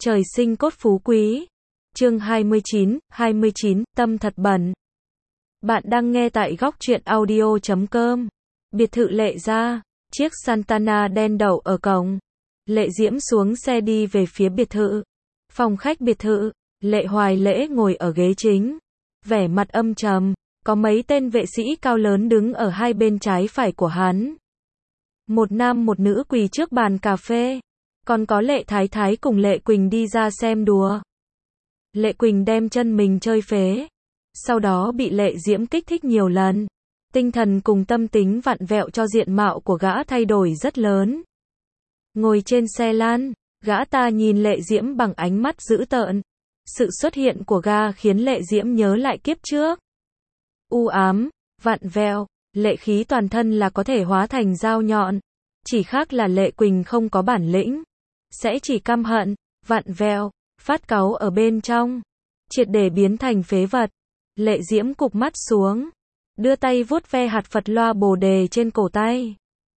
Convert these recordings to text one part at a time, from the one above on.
Trời sinh cốt phú quý. Chương 29, tâm thật bẩn. Bạn đang nghe tại góc truyện audio.com. Biệt thự Lệ gia, chiếc Santana đen đậu ở cổng. Lệ Diễm xuống xe đi về phía biệt thự. Phòng khách biệt thự, Lệ Hoài Lễ ngồi ở ghế chính. Vẻ mặt âm trầm, có mấy tên vệ sĩ cao lớn đứng ở hai bên trái phải của hắn. Một nam một nữ quỳ trước bàn cà phê. Còn có Lệ Thái Thái cùng Lệ Quỳnh đi ra xem đùa. Lệ Quỳnh đem chân mình chơi phế. Sau đó bị Lệ Diễm kích thích nhiều lần. Tinh thần cùng tâm tính vặn vẹo cho diện mạo của gã thay đổi rất lớn. Ngồi trên xe lan, gã ta nhìn Lệ Diễm bằng ánh mắt dữ tợn. Sự xuất hiện của gã khiến Lệ Diễm nhớ lại kiếp trước. U ám, vặn vẹo, lệ khí toàn thân là có thể hóa thành dao nhọn. Chỉ khác là Lệ Quỳnh không có bản lĩnh. Sẽ chỉ căm hận, vặn vẹo, phát cáu ở bên trong. Triệt để biến thành phế vật. Lệ Diễm cụp mắt xuống. Đưa tay vuốt ve hạt Phật loa bồ đề trên cổ tay.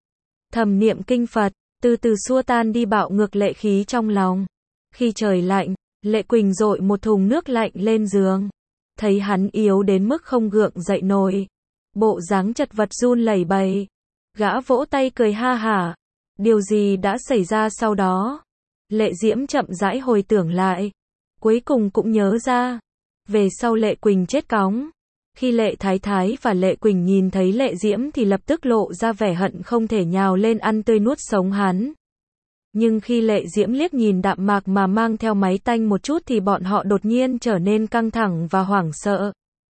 Thầm niệm kinh Phật, từ từ xua tan đi bạo ngược lệ khí trong lòng. Khi trời lạnh, Lệ Quỳnh dội một thùng nước lạnh lên giường. Thấy hắn yếu đến mức không gượng dậy nổi. Bộ dáng chật vật run lẩy bẩy. Gã vỗ tay cười ha hả. Điều gì đã xảy ra sau đó? Lệ Diễm chậm rãi hồi tưởng lại. Cuối cùng cũng nhớ ra. Về sau Lệ Quỳnh chết cóng. Khi Lệ Thái Thái và Lệ Quỳnh nhìn thấy Lệ Diễm thì lập tức lộ ra vẻ hận không thể nhào lên ăn tươi nuốt sống hắn. Nhưng khi Lệ Diễm liếc nhìn đạm mạc mà mang theo máy tanh một chút thì bọn họ đột nhiên trở nên căng thẳng và hoảng sợ.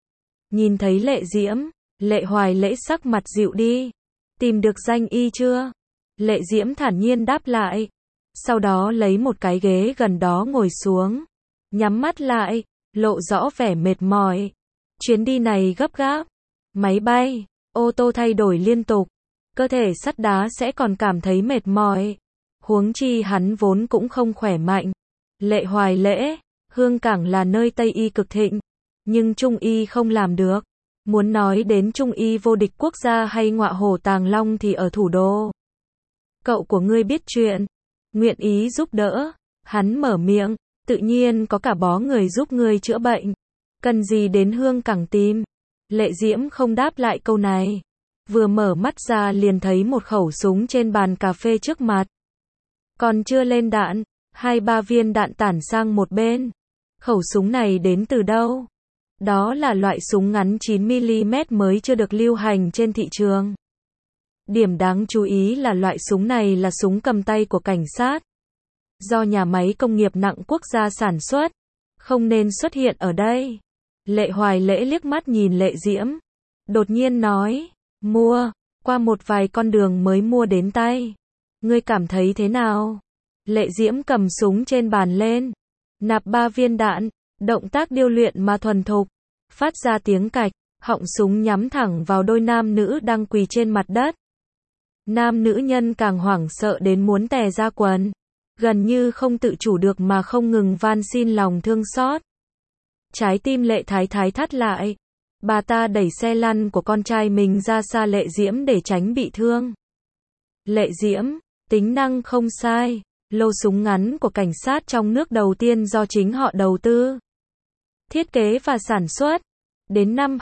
Nhìn thấy Lệ Diễm, Lệ Hoài Lễ sắc mặt dịu đi. Tìm được danh y chưa? Lệ Diễm thản nhiên đáp lại. Sau đó lấy một cái ghế gần đó ngồi xuống. Nhắm mắt lại, lộ rõ vẻ mệt mỏi. Chuyến đi này gấp gáp. Máy bay, ô tô thay đổi liên tục. Cơ thể sắt đá sẽ còn cảm thấy mệt mỏi. Huống chi hắn vốn cũng không khỏe mạnh. Lệ Hoài Lễ, Hương Cảng là nơi Tây y cực thịnh. Nhưng Trung y không làm được. Muốn nói đến Trung y vô địch quốc gia hay ngọa hổ tàng long thì ở thủ đô. Cậu của ngươi biết chuyện. Nguyện ý giúp đỡ. Hắn mở miệng. Tự nhiên có cả bó người giúp ngươi chữa bệnh. Cần gì đến Hương Cảng tìm? Lệ Diễm không đáp lại câu này. Vừa mở mắt ra liền thấy một khẩu súng trên bàn cà phê trước mặt. Còn chưa lên đạn, 2-3 viên đạn tản sang một bên. Khẩu súng này đến từ đâu? Đó là loại súng ngắn 9mm mới chưa được lưu hành trên thị trường. Điểm đáng chú ý là loại súng này là súng cầm tay của cảnh sát. Do nhà máy công nghiệp nặng quốc gia sản xuất. Không nên xuất hiện ở đây. Lệ Hoài Lễ liếc mắt nhìn Lệ Diễm. Đột nhiên nói, mua, qua một vài con đường mới mua đến tay. Ngươi cảm thấy thế nào? Lệ Diễm cầm súng trên bàn lên. Nạp 3 viên đạn, động tác điêu luyện mà thuần thục. Phát ra tiếng cạch, họng súng nhắm thẳng vào đôi nam nữ đang quỳ trên mặt đất. Nam nữ nhân càng hoảng sợ đến muốn tè ra quần. Gần như không tự chủ được mà không ngừng van xin lòng thương xót. Trái tim Lệ Thái Thái thắt lại. Bà ta đẩy xe lăn của con trai mình ra xa Lệ Diễm để tránh bị thương. Lệ Diễm, tính năng không sai. Lô súng ngắn của cảnh sát trong nước đầu tiên do chính họ đầu tư. Thiết kế và sản xuất. Đến năm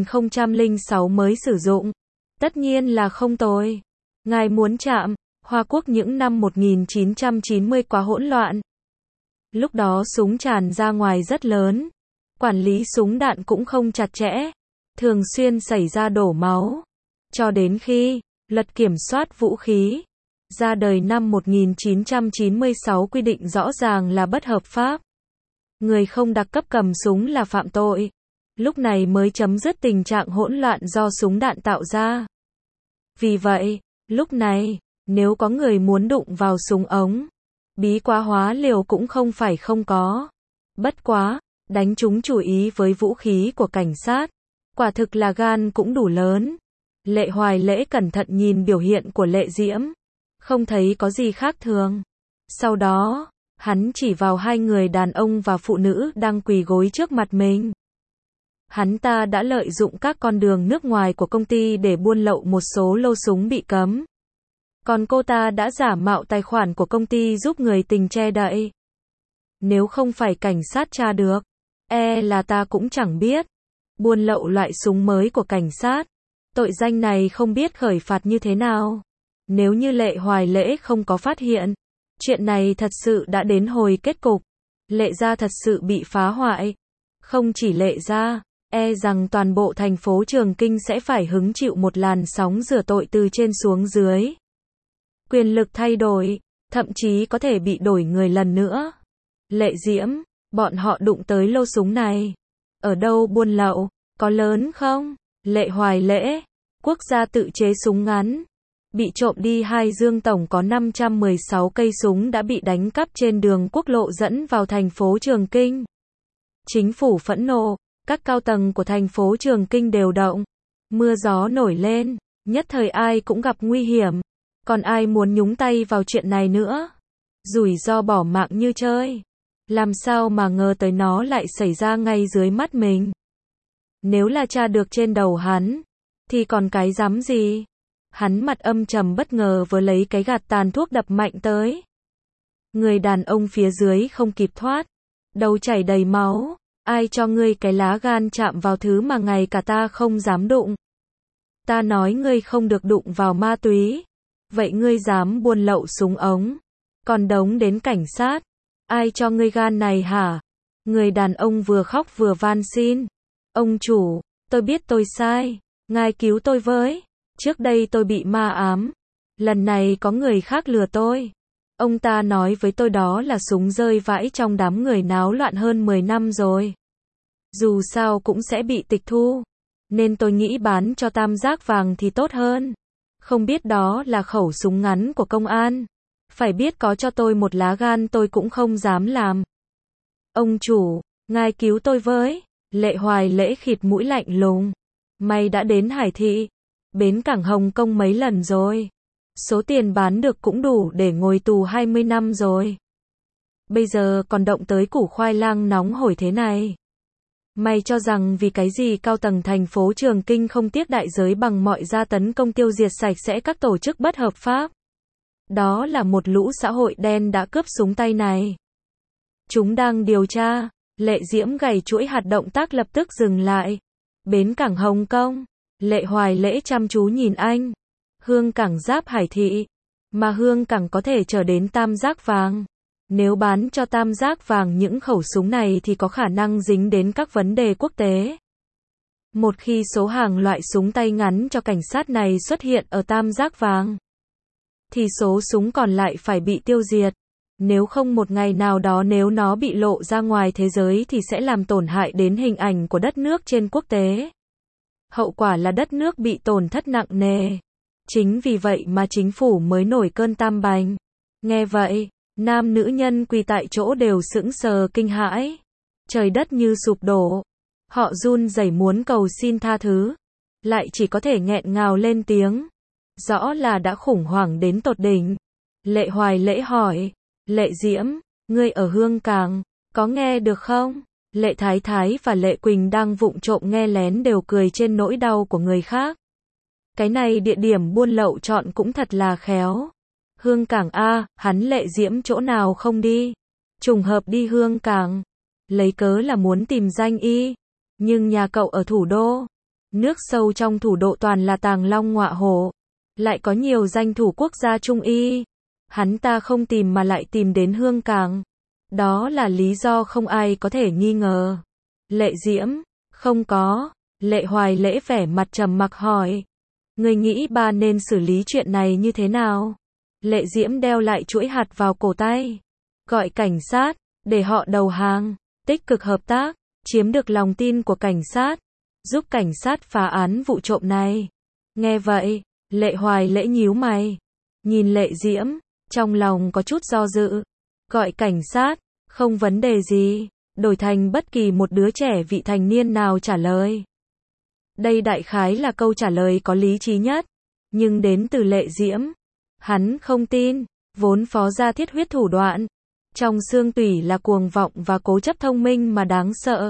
2006 mới sử dụng. Tất nhiên là không tồi. Ngài muốn chạm, Hoa Quốc những năm 1990 quá hỗn loạn. Lúc đó súng tràn ra ngoài rất lớn. Quản lý súng đạn cũng không chặt chẽ. Thường xuyên xảy ra đổ máu. Cho đến khi, luật kiểm soát vũ khí ra đời năm 1996 quy định rõ ràng là bất hợp pháp. Người không đặc cấp cầm súng là phạm tội. Lúc này mới chấm dứt tình trạng hỗn loạn do súng đạn tạo ra. Vì vậy, lúc này, nếu có người muốn đụng vào súng ống, bí quá hóa liều cũng không phải không có. Bất quá, đánh trúng chủ ý với vũ khí của cảnh sát, quả thực là gan cũng đủ lớn. Lệ Hoài Lễ cẩn thận nhìn biểu hiện của Lệ Diễm. Không thấy có gì khác thường. Sau đó, hắn chỉ vào hai người đàn ông và phụ nữ đang quỳ gối trước mặt mình. Hắn ta đã lợi dụng các con đường nước ngoài của công ty để buôn lậu một số lô súng bị cấm. Còn cô ta đã giả mạo tài khoản của công ty giúp người tình che đậy. Nếu không phải cảnh sát tra được, là ta cũng chẳng biết. Buôn lậu loại súng mới của cảnh sát. Tội danh này không biết khởi phạt như thế nào. Nếu như Lệ Hoài Lễ không có phát hiện, chuyện này thật sự đã đến hồi kết cục. Lệ gia thật sự bị phá hoại. Không chỉ Lệ gia, rằng toàn bộ thành phố Trường Kinh sẽ phải hứng chịu một làn sóng rửa tội từ trên xuống dưới. Quyền lực thay đổi, thậm chí có thể bị đổi người lần nữa. Lệ Diễm, bọn họ đụng tới lô súng này. Ở đâu buôn lậu, có lớn không? Lệ Hoài Lễ, quốc gia tự chế súng ngắn. Bị trộm đi 2 dương, tổng có 516 cây súng đã bị đánh cắp trên đường quốc lộ dẫn vào thành phố Trường Kinh. Chính phủ phẫn nộ, các cao tầng của thành phố Trường Kinh đều động. Mưa gió nổi lên, nhất thời ai cũng gặp nguy hiểm. Còn ai muốn nhúng tay vào chuyện này nữa? Rủi ro bỏ mạng như chơi. Làm sao mà ngờ tới nó lại xảy ra ngay dưới mắt mình. Nếu là tra được trên đầu hắn, thì còn cái dám gì? Hắn mặt âm trầm bất ngờ vừa lấy cái gạt tàn thuốc đập mạnh tới. Người đàn ông phía dưới không kịp thoát, đầu chảy đầy máu. Ai cho ngươi cái lá gan chạm vào thứ mà ngay cả ta không dám đụng? Ta nói ngươi không được đụng vào ma túy. Vậy ngươi dám buôn lậu súng ống, còn đống đến cảnh sát. Ai cho ngươi gan này hả? Người đàn ông vừa khóc vừa van xin. Ông chủ, tôi biết tôi sai. Ngài cứu tôi với. Trước đây tôi bị ma ám. Lần này có người khác lừa tôi. Ông ta nói với tôi đó là súng rơi vãi trong đám người náo loạn hơn 10 năm rồi. Dù sao cũng sẽ bị tịch thu. Nên tôi nghĩ bán cho Tam Giác Vàng thì tốt hơn. Không biết đó là khẩu súng ngắn của công an. Phải biết có cho tôi một lá gan tôi cũng không dám làm. Ông chủ, ngài cứu tôi với. Lệ Hoài Lễ khịt mũi lạnh lùng. Mày đã đến Hải Thị, bến cảng Hồng Kông mấy lần rồi. Số tiền bán được cũng đủ để ngồi tù 20 năm rồi. Bây giờ còn động tới củ khoai lang nóng hổi thế này. Mày cho rằng vì cái gì cao tầng thành phố Trường Kinh không tiếc đại giới bằng mọi giá tấn công tiêu diệt sạch sẽ các tổ chức bất hợp pháp? Đó là một lũ xã hội đen đã cướp súng tay này. Chúng đang điều tra. Lệ Diễm gảy chuỗi hạt, động tác lập tức dừng lại. Bến cảng Hồng Kông. Lệ Hoài Lễ chăm chú nhìn anh. Hương cảng giáp Hải Thị. Mà hương cảng có thể chở đến Tam Giác Vàng. Nếu bán cho Tam Giác Vàng những khẩu súng này thì có khả năng dính đến các vấn đề quốc tế. Một khi số hàng loại súng tay ngắn cho cảnh sát này xuất hiện ở Tam Giác Vàng, thì số súng còn lại phải bị tiêu diệt. Nếu không một ngày nào đó nếu nó bị lộ ra ngoài thế giới thì sẽ làm tổn hại đến hình ảnh của đất nước trên quốc tế. Hậu quả là đất nước bị tổn thất nặng nề. Chính vì vậy mà chính phủ mới nổi cơn tam bành. Nghe vậy, nam nữ nhân quỳ tại chỗ đều sững sờ kinh hãi. Trời đất như sụp đổ. Họ run rẩy muốn cầu xin tha thứ, lại chỉ có thể nghẹn ngào lên tiếng. Rõ là đã khủng hoảng đến tột đỉnh. Lệ Hoài Lễ hỏi, Lệ Diễm, ngươi ở Hương Cảng, có nghe được không? Lệ Thái Thái và Lệ Quỳnh đang vụng trộm nghe lén đều cười trên nỗi đau của người khác. Cái này địa điểm buôn lậu chọn cũng thật là khéo. Hương Cảng a, hắn Lệ Diễm chỗ nào không đi. Trùng hợp đi Hương Cảng. Lấy cớ là muốn tìm danh y. Nhưng nhà cậu ở thủ đô. Nước sâu trong thủ đô toàn là tàng long ngọa hổ. Lại có nhiều danh thủ quốc gia trung y. Hắn ta không tìm mà lại tìm đến Hương Cảng. Đó là lý do không ai có thể nghi ngờ. Lệ Diễm, không có. Lệ Hoài Lễ vẻ mặt trầm mặc hỏi. Người nghĩ ba nên xử lý chuyện này như thế nào? Lệ Diễm đeo lại chuỗi hạt vào cổ tay. Gọi cảnh sát, để họ đầu hàng, tích cực hợp tác, chiếm được lòng tin của cảnh sát, giúp cảnh sát phá án vụ trộm này. Nghe vậy, Lệ Hoài Lễ nhíu mày, nhìn Lệ Diễm, trong lòng có chút do dự. Gọi cảnh sát, không vấn đề gì, đổi thành bất kỳ một đứa trẻ vị thành niên nào trả lời. Đây đại khái là câu trả lời có lý trí nhất, nhưng đến từ Lệ Diễm, hắn không tin, vốn phó gia thiết huyết thủ đoạn, trong xương tủy là cuồng vọng và cố chấp thông minh mà đáng sợ.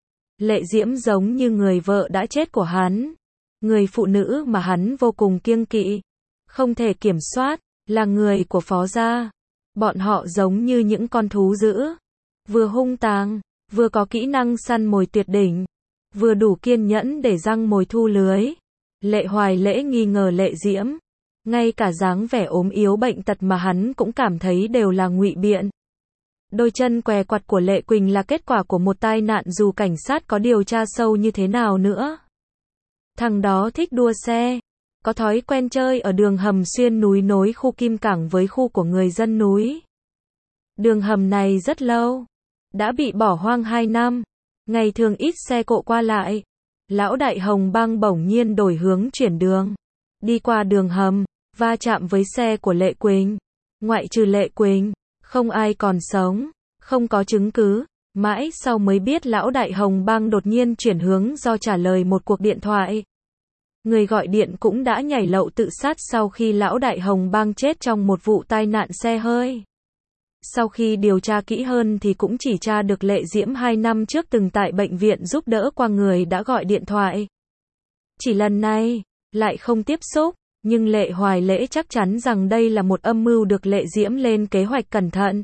Lệ Diễm giống như người vợ đã chết của hắn, người phụ nữ mà hắn vô cùng kiêng kỵ, không thể kiểm soát, là người của phó gia. Bọn họ giống như những con thú dữ, Vừa hung tàn, vừa có kỹ năng săn mồi tuyệt đỉnh, vừa đủ kiên nhẫn để giăng mồi thu lưới. Lệ Hoài Lễ nghi ngờ Lệ Diễm. Ngay cả dáng vẻ ốm yếu bệnh tật mà hắn cũng cảm thấy đều là ngụy biện. Đôi chân què quặt của Lệ Quỳnh là kết quả của một tai nạn dù cảnh sát có điều tra sâu như thế nào nữa. Thằng đó thích đua xe, có thói quen chơi ở đường hầm xuyên núi nối khu Kim Cảng với khu của người dân núi. Đường hầm này rất lâu, đã bị bỏ hoang 2 năm, ngày thường ít xe cộ qua lại. Lão đại hồng bang bỗng nhiên đổi hướng chuyển đường, đi qua đường hầm, va chạm với xe của Lệ Quỳnh. Ngoại trừ Lệ Quỳnh, không ai còn sống, không có chứng cứ. Mãi sau mới biết lão đại hồng bang đột nhiên chuyển hướng do trả lời một cuộc điện thoại. Người gọi điện cũng đã nhảy lầu tự sát sau khi lão đại hồng bang chết trong một vụ tai nạn xe hơi. Sau khi điều tra kỹ hơn thì cũng chỉ tra được Lệ Diễm 2 năm trước từng tại bệnh viện giúp đỡ qua người đã gọi điện thoại. Chỉ lần này, lại không tiếp xúc, nhưng Lệ Hoài Lễ chắc chắn rằng đây là một âm mưu được Lệ Diễm lên kế hoạch cẩn thận.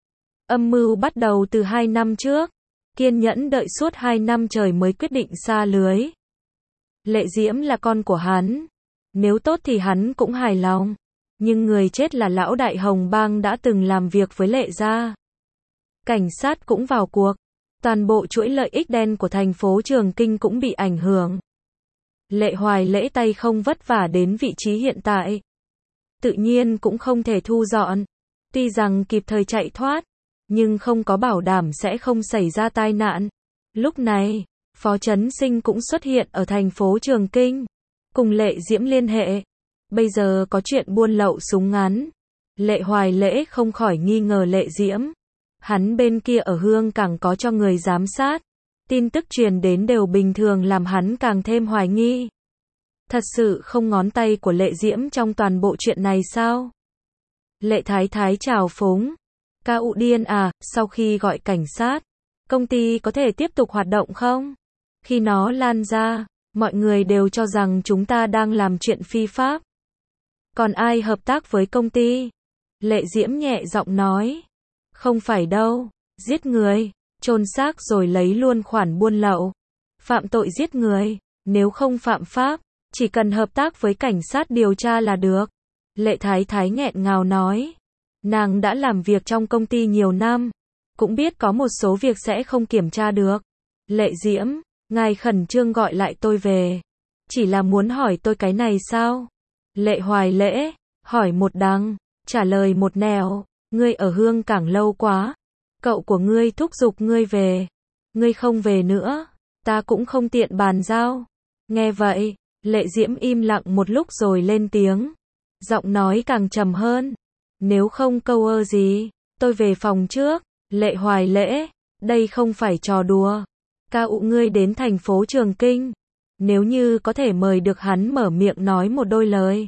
Âm mưu bắt đầu từ 2 năm trước, kiên nhẫn đợi suốt 2 năm trời mới quyết định sa lưới. Lệ Diễm là con của hắn, nếu tốt thì hắn cũng hài lòng. Nhưng người chết là lão đại hồng bang đã từng làm việc với Lệ gia. Cảnh sát cũng vào cuộc, toàn bộ chuỗi lợi ích đen của thành phố Trường Kinh cũng bị ảnh hưởng. Lệ Hoài Lễ tay không vất vả đến vị trí hiện tại, tự nhiên cũng không thể thu dọn. Tuy rằng kịp thời chạy thoát, nhưng không có bảo đảm sẽ không xảy ra tai nạn. Lúc này, Phó Chấn Sinh cũng xuất hiện ở thành phố Trường Kinh, cùng Lệ Diễm liên hệ. Bây giờ có chuyện buôn lậu súng ngắn. Lệ Hoài Lễ không khỏi nghi ngờ Lệ Diễm. Hắn bên kia ở Hương Cảng có cho người giám sát. Tin tức truyền đến đều bình thường làm hắn càng thêm hoài nghi. Thật sự không ngón tay của Lệ Diễm trong toàn bộ chuyện này sao? Lệ Thái Thái chào phúng. Ca ụ điên à, sau khi gọi cảnh sát, công ty có thể tiếp tục hoạt động không? Khi nó lan ra, mọi người đều cho rằng chúng ta đang làm chuyện phi pháp. Còn ai hợp tác với công ty? Lệ Diễm nhẹ giọng nói. Không phải đâu, giết người, chôn xác rồi lấy luôn khoản buôn lậu. Phạm tội giết người, nếu không phạm pháp, chỉ cần hợp tác với cảnh sát điều tra là được. Lệ Thái Thái nghẹn ngào nói. Nàng đã làm việc trong công ty nhiều năm, cũng biết có một số việc sẽ không kiểm tra được. Lệ Diễm, ngài khẩn trương gọi lại tôi về. Chỉ là muốn hỏi tôi cái này sao? Lệ Hoài Lễ, hỏi một đằng, trả lời một nẻo. Ngươi ở Hương Cảng lâu quá. Cậu của ngươi thúc giục ngươi về. Ngươi không về nữa, ta cũng không tiện bàn giao. Nghe vậy, Lệ Diễm im lặng một lúc rồi lên tiếng. Giọng nói càng trầm hơn. Nếu không câu ơ gì, tôi về phòng trước. Lệ Hoài Lễ, đây không phải trò đùa. Ca ụ ngươi đến thành phố Trường Kinh. Nếu như có thể mời được hắn mở miệng nói một đôi lời.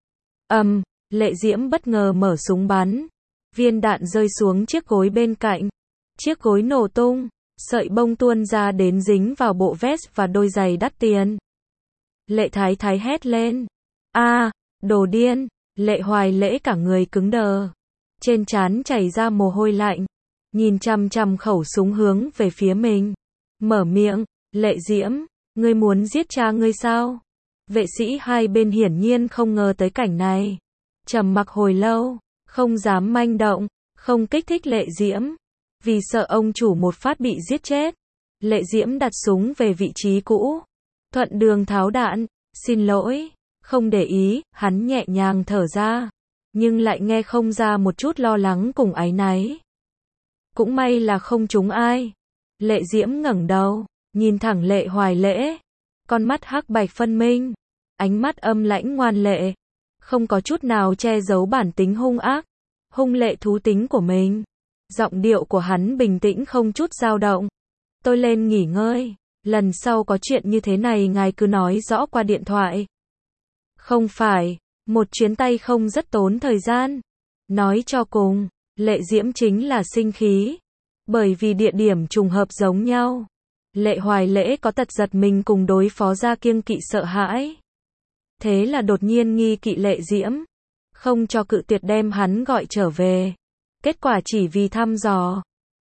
Lệ Diễm bất ngờ mở súng bắn. Viên đạn rơi xuống chiếc gối bên cạnh. Chiếc gối nổ tung, sợi bông tuôn ra đến dính vào bộ vest và đôi giày đắt tiền. Lệ Thái Thái hét lên. Đồ điên. Lệ Hoài Lễ cả người cứng đờ. Trên trán chảy ra mồ hôi lạnh. Nhìn chằm chằm khẩu súng hướng về phía mình. Mở miệng, Lệ Diễm, ngươi muốn giết cha ngươi sao? Vệ sĩ hai bên hiển nhiên không ngờ tới cảnh này. Trầm mặc hồi lâu, không dám manh động, không kích thích Lệ Diễm. Vì sợ ông chủ một phát bị giết chết. Lệ Diễm đặt súng về vị trí cũ. Thuận đường tháo đạn, xin lỗi. Không để ý, hắn nhẹ nhàng thở ra. Nhưng lại nghe không ra một chút lo lắng cùng áy náy. Cũng may là không trúng ai. Lệ Diễm ngẩng đầu, nhìn thẳng Lệ Hoài Lễ. Con mắt hắc bạch phân minh. Ánh mắt âm lãnh ngoan lệ. Không có chút nào che giấu bản tính hung ác, hung lệ thú tính của mình. Giọng điệu của hắn bình tĩnh không chút dao động. Tôi lên nghỉ ngơi. Lần sau có chuyện như thế này ngài cứ nói rõ qua điện thoại. Không phải, một chuyến tay không rất tốn thời gian. Nói cho cùng, Lệ Diễm chính là sinh khí. Bởi vì địa điểm trùng hợp giống nhau. Lệ Hoài Lễ có tật giật mình cùng đối phó ra kiêng kỵ sợ hãi. Thế là đột nhiên nghi kỵ Lệ Diễm. Không cho cự tuyệt đem hắn gọi trở về. Kết quả chỉ vì thăm dò.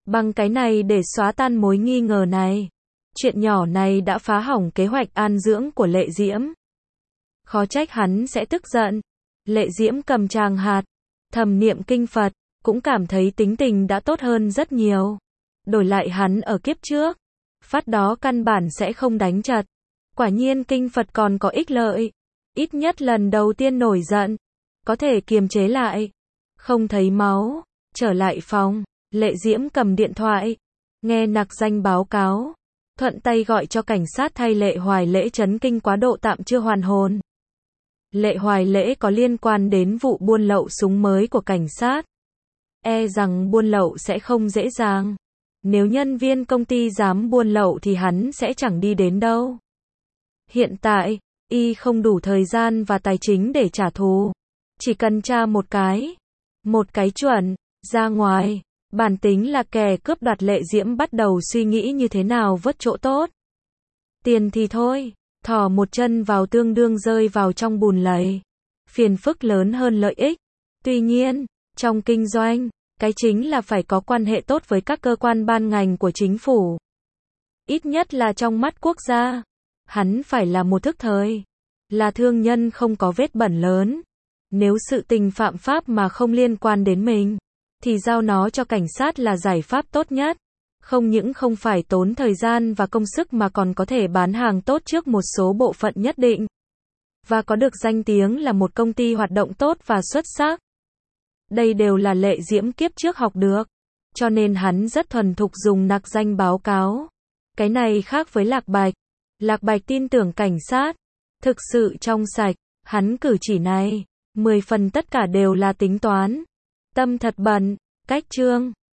Bằng cái này để xóa tan mối nghi ngờ này. Chuyện nhỏ này đã phá hỏng kế hoạch an dưỡng của Lệ Diễm. Khó trách hắn sẽ tức giận. Lệ Diễm cầm tràng hạt, thầm niệm kinh Phật, cũng cảm thấy tính tình đã tốt hơn rất nhiều. Đổi lại hắn ở kiếp trước, phát đó căn bản sẽ không đánh chật. Quả nhiên kinh Phật còn có ích lợi. Ít nhất lần đầu tiên nổi giận, có thể kiềm chế lại. Không thấy máu, trở lại phòng, Lệ Diễm cầm điện thoại, nghe nặc danh báo cáo. Thuận tay gọi cho cảnh sát thay Lệ Hoài Lễ chấn kinh quá độ tạm chưa hoàn hồn. Lệ Hoài Lễ có liên quan đến vụ buôn lậu súng mới của cảnh sát. E rằng buôn lậu sẽ không dễ dàng. Nếu nhân viên công ty dám buôn lậu thì hắn sẽ chẳng đi đến đâu. Hiện tại, y không đủ thời gian và tài chính để trả thù. Chỉ cần tra một cái chuẩn, ra ngoài. Bản tính là kẻ cướp đoạt. Lệ Diễm bắt đầu suy nghĩ như thế nào vớt chỗ tốt. Tiền thì thôi, thò một chân vào tương đương rơi vào trong bùn lầy. Phiền phức lớn hơn lợi ích. Tuy nhiên, trong kinh doanh, cái chính là phải có quan hệ tốt với các cơ quan ban ngành của chính phủ. Ít nhất là trong mắt quốc gia. Hắn phải là một thức thời. Là thương nhân không có vết bẩn lớn. Nếu sự tình phạm pháp mà không liên quan đến mình, thì giao nó cho cảnh sát là giải pháp tốt nhất. Không những không phải tốn thời gian và công sức mà còn có thể bán hàng tốt trước một số bộ phận nhất định. Và có được danh tiếng là một công ty hoạt động tốt và xuất sắc. Đây đều là Lệ Diễm kiếp trước học được. Cho nên hắn rất thuần thục dùng nặc danh báo cáo. Cái này khác với Lạc Bạch. Lạc Bạch tin tưởng cảnh sát. Thực sự trong sạch. Hắn cử chỉ này, 10 phần tất cả đều là tính toán. Tâm thật bẩn. Cách chương